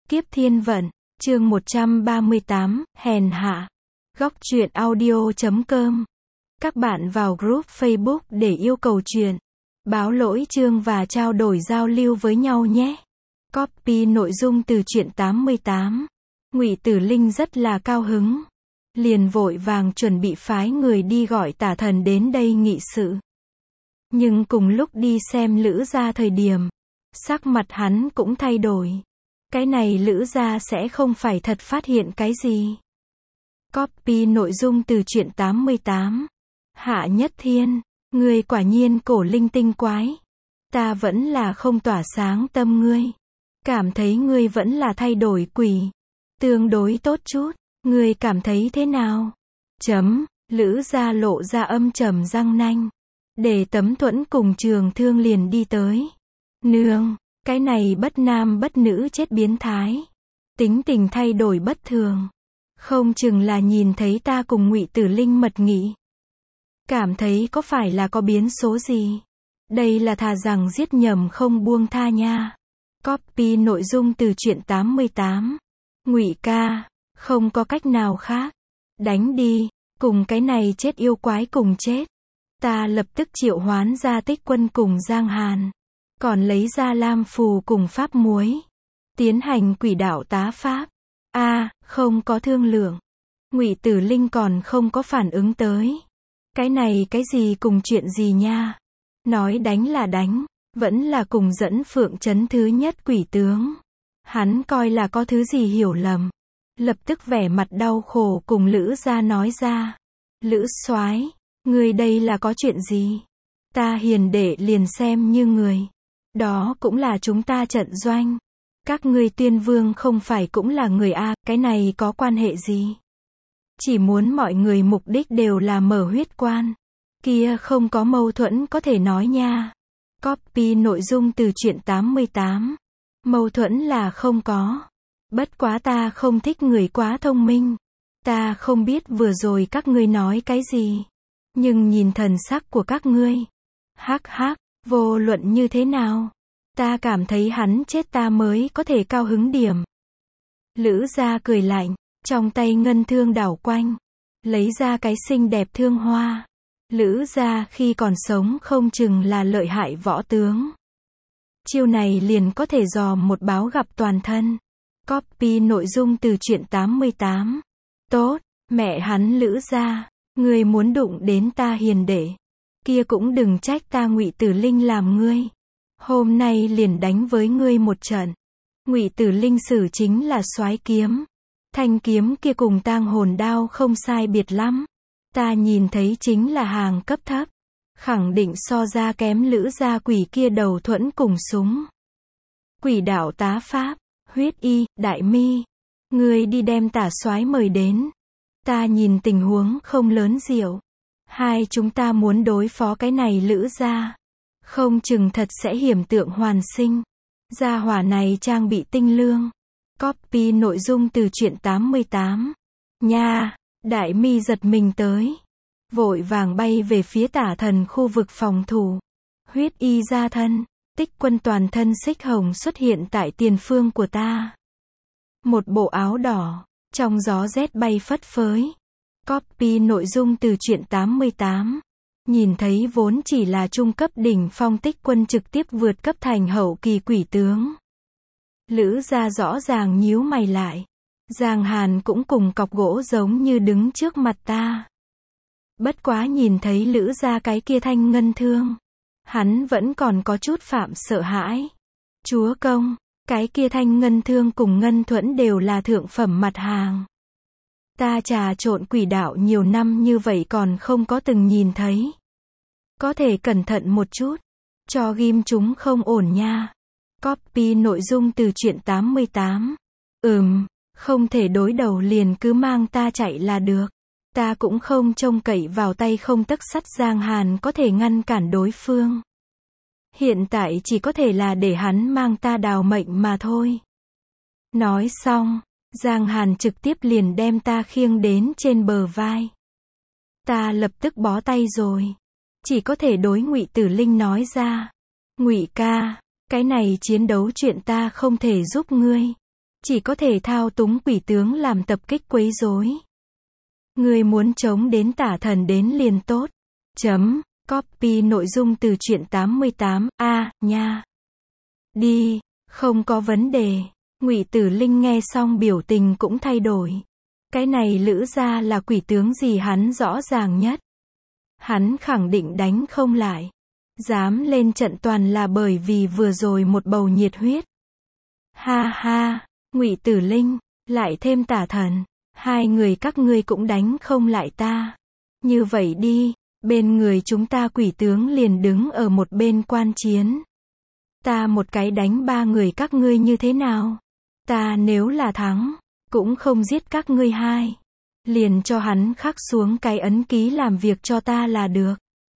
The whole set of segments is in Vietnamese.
Kiếp thiên vận, chương 138, hèn hạ. Góc truyện audio.com. Các bạn vào group Facebook để yêu cầu truyện, báo lỗi chương và trao đổi giao lưu với nhau nhé. Copy nội dung từ truyện 88. Ngụy Tử Linh rất là cao hứng, liền vội vàng chuẩn bị phái người đi gọi Tả Thần đến đây nghị sự. Nhưng cùng lúc đi xem Lữ Gia thời điểm, sắc mặt hắn cũng thay đổi. Cái này Lữ Gia sẽ không phải thật phát hiện cái gì. Copy nội dung từ truyện 88. Hạ Nhất Thiên, ngươi quả nhiên cổ linh tinh quái. Ta vẫn là không tỏa sáng tâm ngươi. Cảm thấy ngươi vẫn là thay đổi quỷ. Tương đối tốt chút, ngươi cảm thấy thế nào? Lữ Gia lộ ra âm trầm răng nanh. Để Tấm Thuẫn cùng Trường Thương liền đi tới. Nương, cái này bất nam bất nữ chết biến thái. Tính tình thay đổi bất thường. Không chừng là nhìn thấy ta cùng Ngụy Tử Linh mật nghị. Cảm thấy có phải là có biến số gì? Đây là thà rằng giết nhầm không buông tha nha. Copy nội dung từ truyện 88. Ngụy ca, không có cách nào khác. Đánh đi, cùng cái này chết yêu quái cùng chết. Ta lập tức triệu hoán ra Tích Quân cùng Giang Hàn. Còn lấy ra Lam Phù cùng Pháp Muối. Tiến hành quỷ đạo tá pháp. Không có thương lượng. Ngụy Tử Linh còn không có phản ứng tới. Cái này cái gì cùng chuyện gì nha? Nói đánh là đánh, vẫn là cùng dẫn Phượng Trấn thứ nhất quỷ tướng. Hắn coi là có thứ gì hiểu lầm. Lập tức vẻ mặt đau khổ cùng Lữ Gia nói ra. Lữ soái, ngươi đây là có chuyện gì? Ta hiền đệ liền xem như người. Đó cũng là chúng ta trận doanh. Các ngươi Tuyên Vương không phải cũng là người a, cái này có quan hệ gì? Chỉ muốn mọi người mục đích đều là mở huyết quan. Kia không có mâu thuẫn có thể nói nha. Copy nội dung từ truyện 88. Mâu thuẫn là không có. Bất quá ta không thích người quá thông minh. Ta không biết vừa rồi các ngươi nói cái gì. Nhưng nhìn thần sắc của các ngươi. Hắc hắc, vô luận như thế nào. Ta cảm thấy hắn chết ta mới có thể cao hứng điểm. Lữ Gia cười lạnh, trong tay ngân thương đảo quanh. Lấy ra cái xinh đẹp thương hoa. Lữ Gia khi còn sống không chừng là lợi hại võ tướng. Chiêu này liền có thể dò một báo gặp toàn thân. Copy nội dung từ truyện 88. Tốt, mẹ hắn Lữ Gia, ngươi muốn đụng đến ta hiền đệ. Kia cũng đừng trách ta Ngụy Tử Linh làm ngươi. Hôm nay liền đánh với ngươi một trận. Ngụy Tử Linh sử chính là soái kiếm. Thanh kiếm kia cùng tang hồn đao không sai biệt lắm. Ta nhìn thấy chính là hàng cấp thấp. Khẳng định so ra kém Lữ Gia quỷ kia đầu thuẫn cùng súng. Quỷ đạo tá pháp, huyết y, đại mi. Ngươi đi đem Tả soái mời đến. Ta nhìn tình huống không lớn diệu. Hai chúng ta muốn đối phó cái này Lữ Gia. Không chừng thật sẽ hiểm tượng hoàn sinh. Gia hỏa này trang bị tinh lương. Copy nội dung từ truyện 88. Nha, đại mi giật mình tới. Vội vàng bay về phía Tả Thần khu vực phòng thủ. Huyết y ra thân. Tích Quân toàn thân xích hồng xuất hiện tại tiền phương của ta. Một bộ áo đỏ. Trong gió rét bay phất phới. Copy nội dung từ truyện 88. Nhìn thấy vốn chỉ là trung cấp đỉnh phong Tích Quân trực tiếp vượt cấp thành hậu kỳ quỷ tướng. Lữ Gia rõ ràng nhíu mày lại. Giang Hàn cũng cùng cọc gỗ giống như đứng trước mặt ta. Bất quá nhìn thấy Lữ Gia cái kia thanh ngân thương. Hắn vẫn còn có chút phạm sợ hãi. Chúa công, cái kia thanh ngân thương cùng ngân thuẫn đều là thượng phẩm mặt hàng. Ta trà trộn quỷ đạo nhiều năm như vậy còn không có từng nhìn thấy. Có thể cẩn thận một chút. Cho ghim chúng không ổn nha. Copy nội dung từ truyện 88. Không thể đối đầu liền cứ mang ta chạy là được. Ta cũng không trông cậy vào tay không tấc sắt Giang Hàn có thể ngăn cản đối phương. Hiện tại chỉ có thể là để hắn mang ta đào mệnh mà thôi. Nói xong, Giang Hàn trực tiếp liền đem ta khiêng đến trên bờ vai. Ta lập tức bó tay rồi. Chỉ có thể đối Ngụy Tử Linh nói ra. Ngụy ca, cái này chiến đấu chuyện ta không thể giúp ngươi. chỉ có thể thao túng quỷ tướng làm tập kích quấy rối. Ngươi muốn chống đến tả thần đến liền tốt. Copy nội dung từ truyện 88, nha. Đi, không có vấn đề. Ngụy Tử Linh nghe xong biểu tình cũng thay đổi. Cái này Lữ gia là quỷ tướng gì hắn rõ ràng nhất. Hắn khẳng định đánh không lại. Dám lên trận toàn là bởi vì vừa rồi một bầu nhiệt huyết. Ha ha, Ngụy Tử Linh, lại thêm tả thần. Hai người các ngươi cũng đánh không lại ta. Như vậy đi, bên người chúng ta quỷ tướng liền đứng ở một bên quan chiến. Ta một cái đánh ba người các ngươi như thế nào? Ta nếu là thắng, cũng không giết các ngươi hai. Liền cho hắn khắc xuống cái ấn ký làm việc cho ta là được.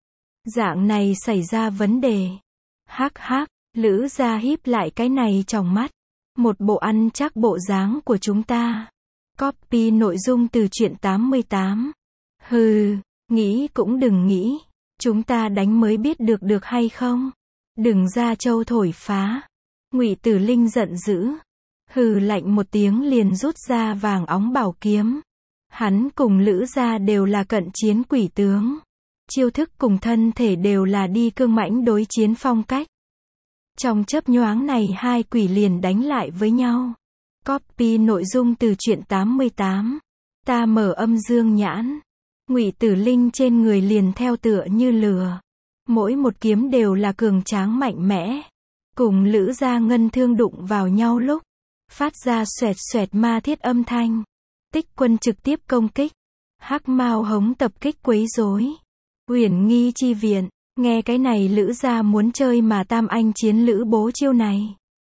Dạng này xảy ra vấn đề. Hắc hắc, Lữ gia híp lại cái này trong mắt. Một bộ ăn chắc bộ dáng của chúng ta. Copy nội dung từ truyện 88. Hừ, nghĩ cũng đừng nghĩ. Chúng ta đánh mới biết được hay không? Đừng ra châu thổi phá. Ngụy Tử Linh giận dữ. Hừ lạnh một tiếng liền rút ra vàng óng bảo kiếm. Hắn cùng Lữ gia đều là cận chiến quỷ tướng. Chiêu thức cùng thân thể đều là đi cương mãnh đối chiến phong cách. Trong chớp nhoáng này hai quỷ liền đánh lại với nhau. Copy nội dung từ truyện 88. Ta mở âm dương nhãn. Ngụy Tử Linh trên người liền theo tựa như lửa. Mỗi một kiếm đều là cường tráng mạnh mẽ. Cùng Lữ gia ngân thương đụng vào nhau lúc. Phát ra xoẹt xoẹt ma thiết âm thanh. Tích Quân trực tiếp công kích. Hắc Mao Hống tập kích quấy rối. Uyển Nghi chi viện. Nghe cái này Lữ gia muốn chơi mà tam anh chiến Lữ bố chiêu này.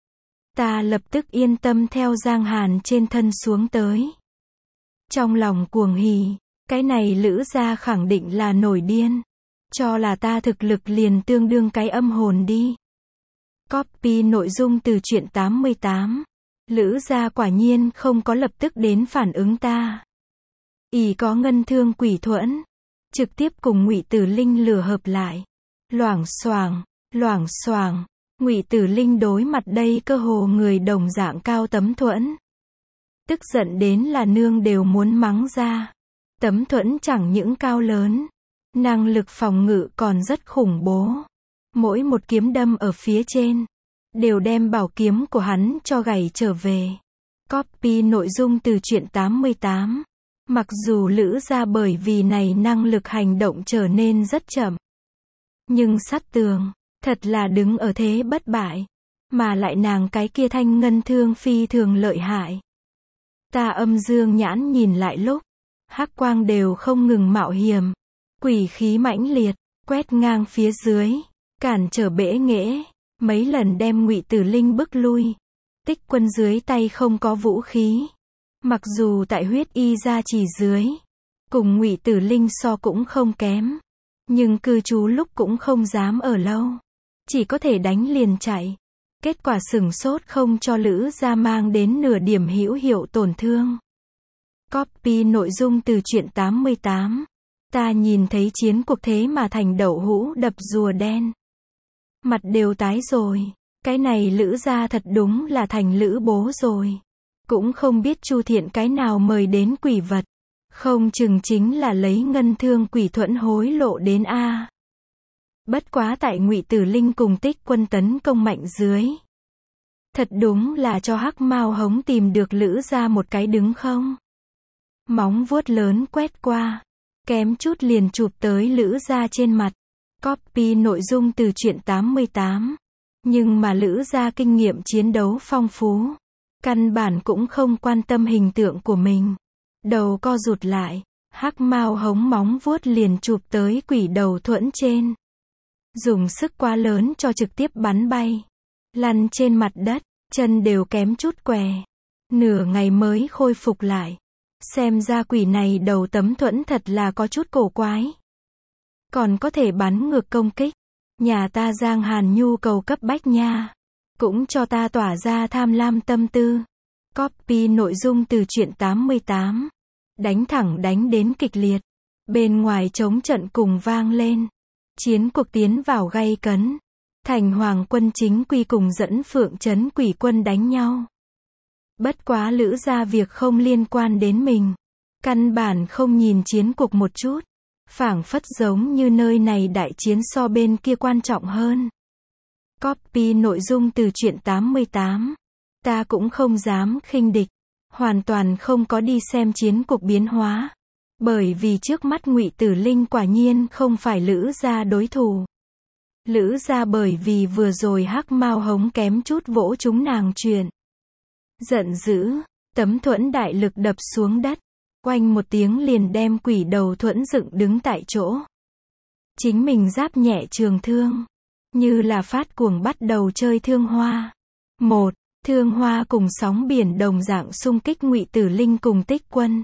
Ta lập tức yên tâm theo Giang Hàn trên thân xuống tới. Trong lòng cuồng hỉ, cái này Lữ gia khẳng định là nổi điên. Cho là ta thực lực liền tương đương cái âm hồn đi. Copy nội dung từ truyện 88. Lữ gia quả nhiên không có lập tức đến phản ứng ta. Ỷ có ngân thương quỷ thuẫn. Trực tiếp cùng Ngụy Tử Linh lửa hợp lại. Loảng xoảng. Ngụy Tử Linh đối mặt đây cơ hồ người đồng dạng cao tấm thuẫn. Tức giận đến là nương đều muốn mắng ra. Tấm thuẫn chẳng những cao lớn. Năng lực phòng ngự còn rất khủng bố. Mỗi một kiếm đâm ở phía trên. Đều đem bảo kiếm của hắn cho gảy trở về. Copy nội dung từ truyện 88. Mặc dù Lữ gia bởi vì này năng lực hành động trở nên rất chậm. Nhưng sắt tường, thật là đứng ở thế bất bại. Mà lại nàng cái kia thanh ngân thương phi thường lợi hại. Ta âm dương nhãn nhìn lại lúc. Hắc quang đều không ngừng mạo hiểm. Quỷ khí mãnh liệt, quét ngang phía dưới. Cản trở bẽ nghễ. Mấy lần đem Ngụy Tử Linh bức lui. Tích Quân dưới tay không có vũ khí. Mặc dù tại huyết y gia chỉ dưới. Cùng Ngụy Tử Linh so cũng không kém. Nhưng cư trú lúc cũng không dám ở lâu. Chỉ có thể đánh liền chạy. Kết quả sửng sốt không cho Lữ gia mang đến nửa điểm hữu hiệu tổn thương. Copy nội dung từ truyện 88. Ta nhìn thấy chiến cuộc thế mà thành đậu hũ đập rùa đen. Mặt đều tái rồi. Cái này Lữ gia thật đúng là thành Lữ bố rồi. Cũng không biết Chu Thiện cái nào mời đến quỷ vật. Không chừng chính là lấy ngân thương quỷ thuẫn hối lộ đến A. Bất quá tại Ngụy Tử Linh cùng Tích Quân tấn công mạnh dưới. Thật đúng là cho Hắc Mao Hống tìm được Lữ gia một cái đứng không. Móng vuốt lớn quét qua. Kém chút liền chụp tới Lữ gia trên mặt. Copy nội dung từ truyện 88. Nhưng mà Lữ gia kinh nghiệm chiến đấu phong phú. Căn bản cũng không quan tâm hình tượng của mình. Đầu co rụt lại. Hắc Mao Hống móng vuốt liền chụp tới quỷ đầu thuẫn trên. Dùng sức quá lớn cho trực tiếp bắn bay. Lăn trên mặt đất. Chân đều kém chút què. Nửa ngày mới khôi phục lại. Xem ra quỷ này đầu tấm thuẫn thật là có chút cổ quái. Còn có thể bắn ngược công kích. Nhà ta Giang Hàn nhu cầu cấp bách nha. Cũng cho ta tỏa ra tham lam tâm tư. Copy nội dung từ truyện 88. Đánh thẳng đánh đến kịch liệt. Bên ngoài chống trận cùng vang lên. Chiến cuộc tiến vào gay cấn. Thành Hoàng quân chính quy cùng dẫn Phượng Trấn quỷ quân đánh nhau. Bất quá Lữ gia việc không liên quan đến mình. Căn bản không nhìn chiến cục một chút. Phảng phất giống như nơi này đại chiến so bên kia quan trọng hơn. Copy nội dung từ truyện 88. Ta cũng không dám khinh địch. Hoàn toàn không có đi xem chiến cục biến hóa. Bởi vì trước mắt Ngụy Tử Linh quả nhiên không phải Lữ gia đối thủ. Lữ gia bởi vì vừa rồi Hắc Mao Hống kém chút vỗ chúng nàng chuyện. Giận dữ, tấm thuẫn đại lực đập xuống đất. Oanh một tiếng liền đem quỷ đầu thuẫn dựng đứng tại chỗ. Chính mình giáp nhẹ trường thương. Như là phát cuồng bắt đầu chơi thương hoa. Một, thương hoa cùng sóng biển đồng dạng xung kích Ngụy Tử Linh cùng Tích Quân.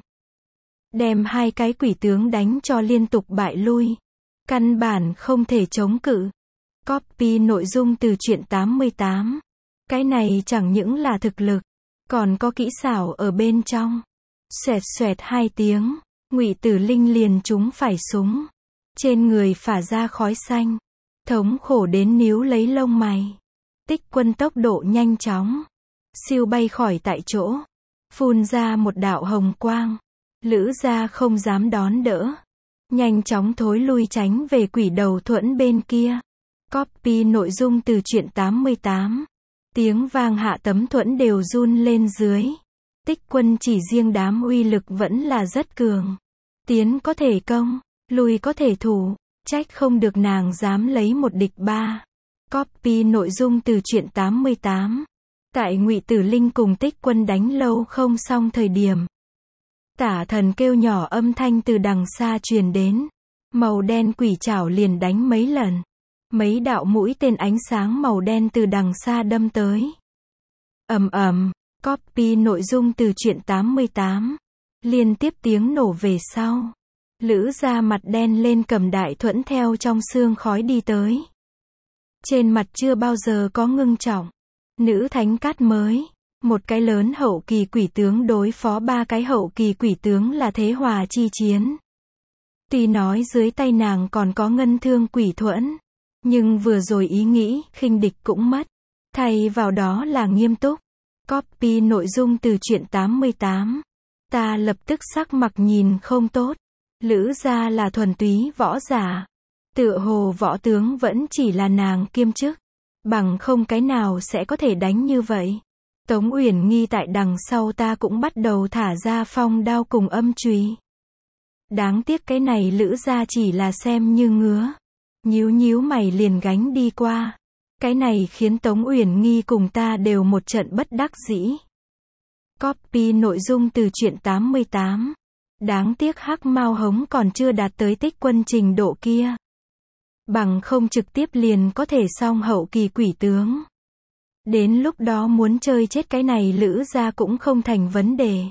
Đem hai cái quỷ tướng đánh cho liên tục bại lui. Căn bản không thể chống cự. Copy nội dung từ truyện 88. Cái này chẳng những là thực lực, còn có kỹ xảo ở bên trong. Xoẹt xoẹt hai tiếng, Ngụy Tử Linh liền trúng phải súng. Trên người phả ra khói xanh. Thống khổ đến níu lấy lông mày. Tích Quân tốc độ nhanh chóng. Siêu bay khỏi tại chỗ. Phun ra một đạo hồng quang. Lữ gia không dám đón đỡ. Nhanh chóng thối lui tránh về quỷ đầu thuẫn bên kia. Copy nội dung từ truyện 88. Tiếng vang hạ tấm thuẫn đều run lên dưới. Tích Quân chỉ riêng đám uy lực vẫn là rất cường. Tiến có thể công, lui có thể thủ. Trách không được nàng dám lấy một địch ba. Copy nội dung từ truyện 88. Tại Ngụy Tử Linh cùng Tích Quân đánh lâu không xong thời điểm. Tả Thần kêu nhỏ âm thanh từ đằng xa truyền đến. Màu đen quỷ trảo liền đánh mấy lần. Mấy đạo mũi tên ánh sáng màu đen từ đằng xa đâm tới. Ầm ầm, copy nội dung từ truyện 88. Liên tiếp tiếng nổ về sau. Lữ gia mặt đen lên cầm đại thuẫn theo trong sương khói đi tới. Trên mặt chưa bao giờ có ngưng trọng. Nữ thánh cát mới. Một cái lớn hậu kỳ quỷ tướng đối phó ba cái hậu kỳ quỷ tướng là thế hòa chi chiến. Tuy nói dưới tay nàng còn có ngân thương quỷ thuẫn. Nhưng vừa rồi ý nghĩ khinh địch cũng mất. Thay vào đó là nghiêm túc. Copy nội dung từ truyện 88. Ta lập tức sắc mặt nhìn không tốt. Lữ gia là thuần túy võ giả. Tựa hồ võ tướng vẫn chỉ là nàng kiêm chức. Bằng không cái nào sẽ có thể đánh như vậy. Tống Uyển Nghi tại đằng sau ta cũng bắt đầu thả ra phong đao cùng âm chùy. Đáng tiếc cái này Lữ gia chỉ là xem như ngứa. Nhíu nhíu mày liền gánh đi qua. Cái này khiến Tống Uyển Nghi cùng ta đều một trận bất đắc dĩ. Copy nội dung từ truyện 88. Đáng tiếc Hắc Mao Hống còn chưa đạt tới Tích Quân trình độ kia. Bằng không trực tiếp liền có thể xong hậu kỳ quỷ tướng. Đến lúc đó muốn chơi chết cái này Lữ gia cũng không thành vấn đề.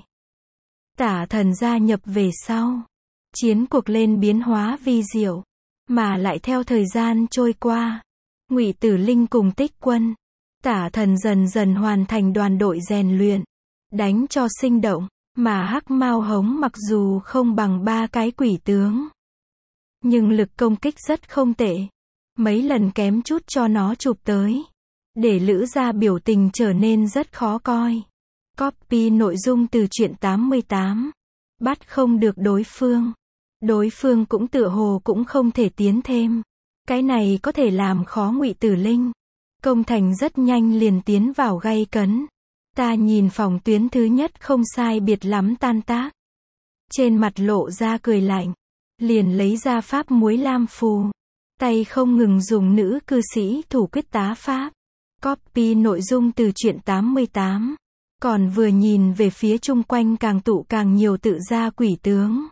Tả Thần gia nhập về sau. Chiến cuộc lên biến hóa vi diệu. Mà lại theo thời gian trôi qua. Ngụy Tử Linh cùng Tích Quân. Tả Thần dần dần hoàn thành đoàn đội rèn luyện. Đánh cho sinh động. Mà Hắc Mao Hống mặc dù không bằng ba cái quỷ tướng. Nhưng lực công kích rất không tệ. Mấy lần kém chút cho nó chụp tới. Để Lữ gia biểu tình trở nên rất khó coi. Copy nội dung từ truyện 88. Bắt không được đối phương. Đối phương cũng tựa hồ cũng không thể tiến thêm. Cái này có thể làm khó Ngụy Tử Linh. Công thành rất nhanh liền tiến vào gay cấn. Ta nhìn phòng tuyến thứ nhất không sai biệt lắm tan tác. Trên mặt lộ ra cười lạnh. Liền lấy ra pháp muối lam phù. Tay không ngừng dùng nữ cư sĩ thủ quyết tá pháp. Copy nội dung từ truyện 88. Còn vừa nhìn về phía chung quanh càng tụ càng nhiều tự gia quỷ tướng.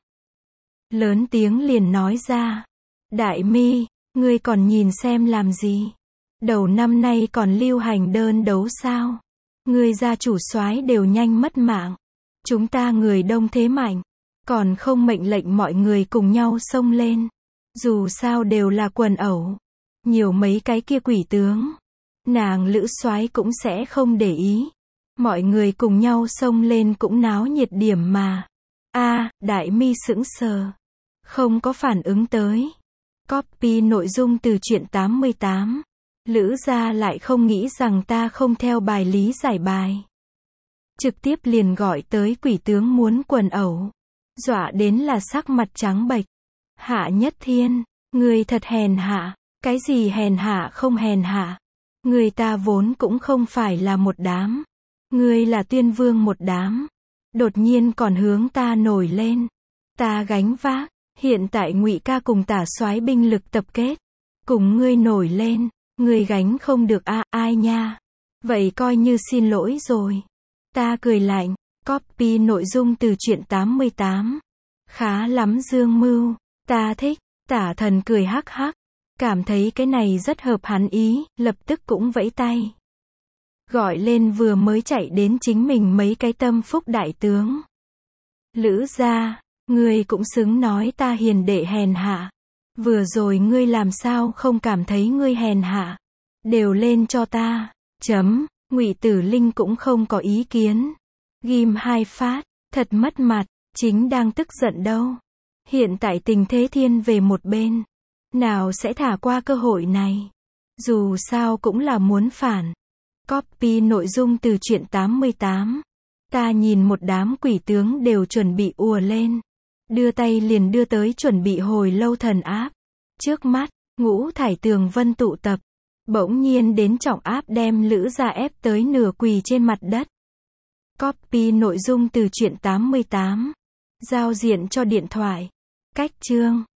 Lớn tiếng liền nói ra. Đại Mi, ngươi còn nhìn xem làm gì? Đầu năm nay còn lưu hành đơn đấu sao? Ngươi gia chủ soái đều nhanh mất mạng. Chúng ta người đông thế mạnh. Còn không mệnh lệnh mọi người cùng nhau xông lên. Dù sao đều là quần ẩu. Nhiều mấy cái kia quỷ tướng. Nàng Lữ soái cũng sẽ không để ý. Mọi người cùng nhau xông lên cũng náo nhiệt điểm mà. Đại Mi sững sờ. Không có phản ứng tới. Copy nội dung từ truyện 88. Lữ gia lại không nghĩ rằng ta không theo bài lý giải bài. trực tiếp liền gọi tới quỷ tướng muốn quần ẩu. Dọa đến là sắc mặt trắng bệch. Hạ Nhất Thiên, người thật hèn hạ. Cái gì hèn hạ không hèn hạ? Người ta vốn cũng không phải là một đám. Ngươi là Tuyên Vương một đám. Đột nhiên còn hướng ta nổi lên. Ta gánh vác. Hiện tại Ngụy ca cùng Tả soái binh lực tập kết. Cùng ngươi nổi lên. Ngươi gánh không được ai nha. Vậy coi như xin lỗi rồi. Ta cười lạnh. Copy nội dung từ truyện 88. Khá lắm Dương Mưu. Ta thích. Tả Thần cười hắc hắc. Cảm thấy cái này rất hợp hắn ý, lập tức cũng vẫy tay. Gọi lên vừa mới chạy đến chính mình mấy cái tâm phúc đại tướng. Lữ gia, ngươi cũng xứng nói ta hiền đệ hèn hạ. Vừa rồi ngươi làm sao không cảm thấy ngươi hèn hạ. Đều lên cho ta. Ngụy Tử Linh cũng không có ý kiến. Ghim 2 phát, thật mất mặt, chính đang tức giận đâu. Hiện tại tình thế thiên về một bên. Nào sẽ thả qua cơ hội này. Dù sao cũng là muốn phản. Copy nội dung từ truyện 88. Ta nhìn một đám quỷ tướng đều chuẩn bị ùa lên. Đưa tay liền đưa tới chuẩn bị hồi lâu thần áp. Trước mắt, ngũ thải tường vân tụ tập. Bỗng nhiên đến trọng áp đem Lữ gia ép tới nửa quỳ trên mặt đất. Copy nội dung từ truyện 88. Giao diện cho điện thoại. Cách chương.